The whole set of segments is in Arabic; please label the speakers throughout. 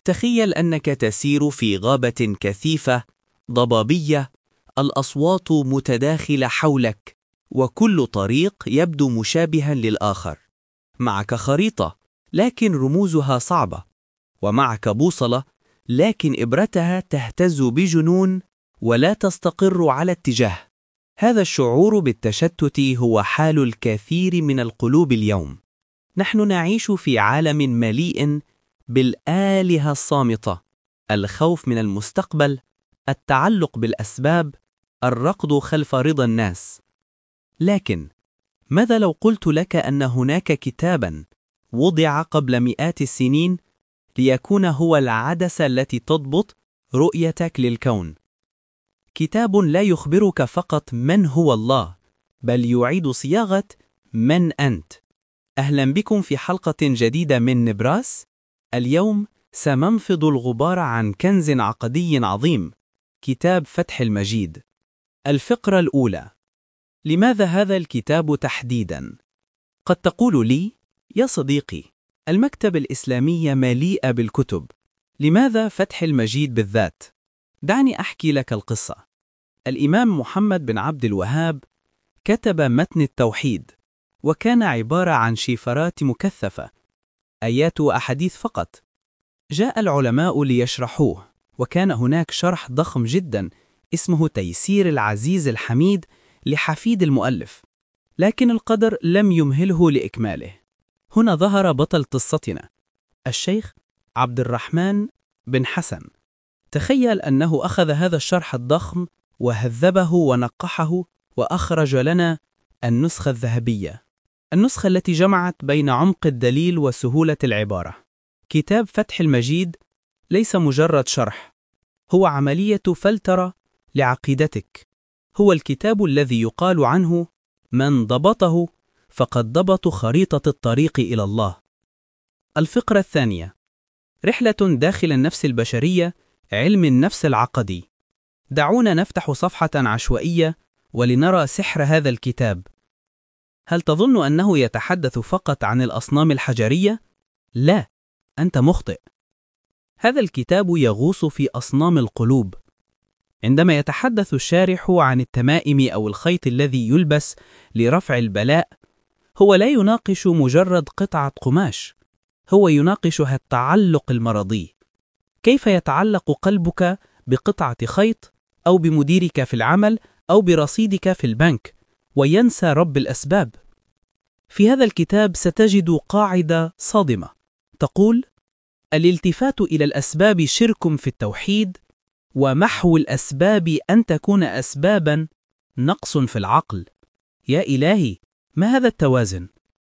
Speaker 1: تخيل أنك تسير في غابة كثيفة ضبابية، الأصوات متداخلة حولك، وكل طريق يبدو مشابها للآخر. معك خريطة، لكن رموزها صعبة، ومعك بوصلة، لكن إبرتها تهتز بجنون ولا تستقر على اتجاه. هذا الشعور بالتشتت هو حال الكثير من القلوب اليوم. نحن نعيش في عالم مليء بالآلهة الصامتة، الخوف من المستقبل، التعلق بالأسباب، الركض خلف رضا الناس. لكن ماذا لو قلت لك أن هناك كتاباً وضع قبل مئات السنين ليكون هو العدسة التي تضبط رؤيتك للكون؟ كتاب لا يخبرك فقط من هو الله، بل يعيد صياغة من أنت. أهلا بكم في حلقة جديدة من نبراس. اليوم سننفض الغبار عن كنز عقدي عظيم، كتاب فتح المجيد. الفقرة الأولى: لماذا هذا الكتاب تحديداً؟ قد تقول لي: يا صديقي، المكتبة الإسلامية مليئة بالكتب، لماذا فتح المجيد بالذات؟ دعني أحكي لك القصة. الإمام محمد بن عبد الوهاب كتب متن التوحيد، وكان عبارة عن شفرات مكثفة، آيات وأحاديث فقط. جاء العلماء ليشرحوه، وكان هناك شرح ضخم جدا اسمه تيسير العزيز الحميد لحفيد المؤلف، لكن القدر لم يمهله لإكماله. هنا ظهر بطل قصتنا، الشيخ عبد الرحمن بن حسن. تخيل أنه أخذ هذا الشرح الضخم وهذبه ونقحه، وأخرج لنا النسخة الذهبية، النسخة التي جمعت بين عمق الدليل وسهولة العبارة. كتاب فتح المجيد ليس مجرد شرح، هو عملية فلترة لعقيدتك. هو الكتاب الذي يقال عنه: من ضبطه فقد ضبط خريطة الطريق إلى الله. الفقرة الثانية: رحلة داخل النفس البشرية، علم النفس العقدي. دعونا نفتح صفحة عشوائية ولنرى سحر هذا الكتاب. هل تظن أنه يتحدث فقط عن الأصنام الحجرية؟ لا، أنت مخطئ. هذا الكتاب يغوص في أصنام القلوب. عندما يتحدث الشارح عن التمائم أو الخيط الذي يلبس لرفع البلاء، هو لا يناقش مجرد قطعة قماش، هو يناقشها التعلق المرضي. كيف يتعلق قلبك بقطعة خيط، أو بمديرك في العمل، أو برصيدك في البنك، وينسى رب الأسباب؟ في هذا الكتاب ستجد قاعدة صادمة تقول: الالتفات إلى الأسباب شرك في التوحيد، ومحو الأسباب أن تكون أسبابا نقص في العقل. يا إلهي، ما هذا التوازن؟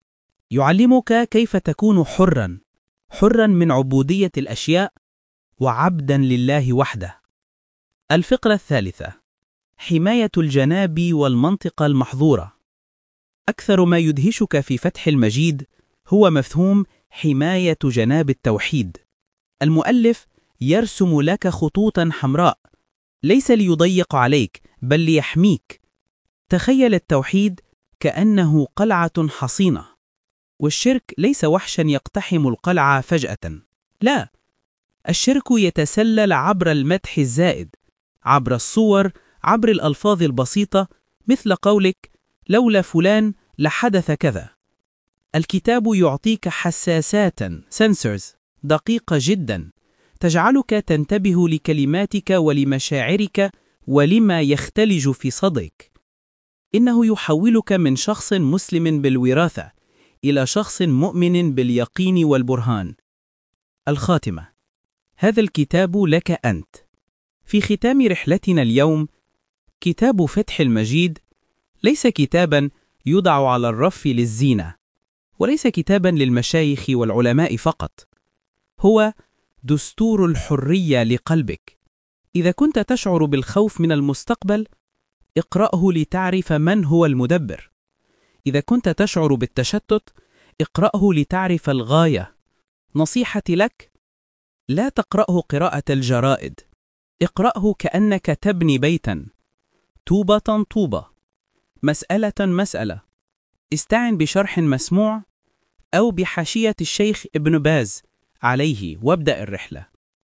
Speaker 1: يعلمك كيف تكون حرا من عبودية الأشياء، وعبدا لله وحده. الفقرة الثالثة: حماية الجناب والمنطقة المحظورة. أكثر ما يدهشك في فتح المجيد هو مفهوم حماية جناب التوحيد. المؤلف يرسم لك خطوطا حمراء، ليس ليضيق عليك بل ليحميك. تخيل التوحيد كأنه قلعة حصينة، والشرك ليس وحشا يقتحم القلعة فجأة. لا، الشرك يتسلل عبر المدح الزائد، عبر الصور، عبر الألفاظ البسيطة، مثل قولك: لولا فلان لحدث كذا. الكتاب يعطيك حساسات sensors دقيقة جدا، تجعلك تنتبه لكلماتك ولمشاعرك ولما يختلج في صدرك. إنه يحولك من شخص مسلم بالوراثة إلى شخص مؤمن باليقين والبرهان. الخاتمة: هذا الكتاب لك أنت. في ختام رحلتنا اليوم، كتاب فتح المجيد ليس كتابا يوضع على الرف للزينة، وليس كتابا للمشايخ والعلماء فقط. هو دستور الحرية لقلبك. إذا كنت تشعر بالخوف من المستقبل، اقرأه لتعرف من هو المدبر. إذا كنت تشعر بالتشتت، اقرأه لتعرف الغاية. نصيحتي لك: لا تقرأه قراءة الجرائد، اقرأه كأنك تبني بيتا، طوبة طوبة، مسألة مسألة. استعن بشرح مسموع أو بحاشية الشيخ ابن باز عليه، وابدأ الرحلة.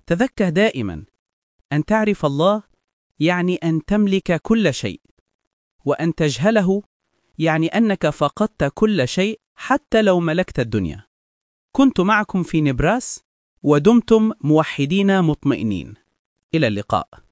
Speaker 2: تذكر دائما أن تعرف الله يعني أن تملك كل شيء، وأن تجهله يعني أنك فقدت كل شيء حتى لو ملكت الدنيا. كنت معكم في نبراس، ودمتم موحدين مطمئنين. إلى اللقاء.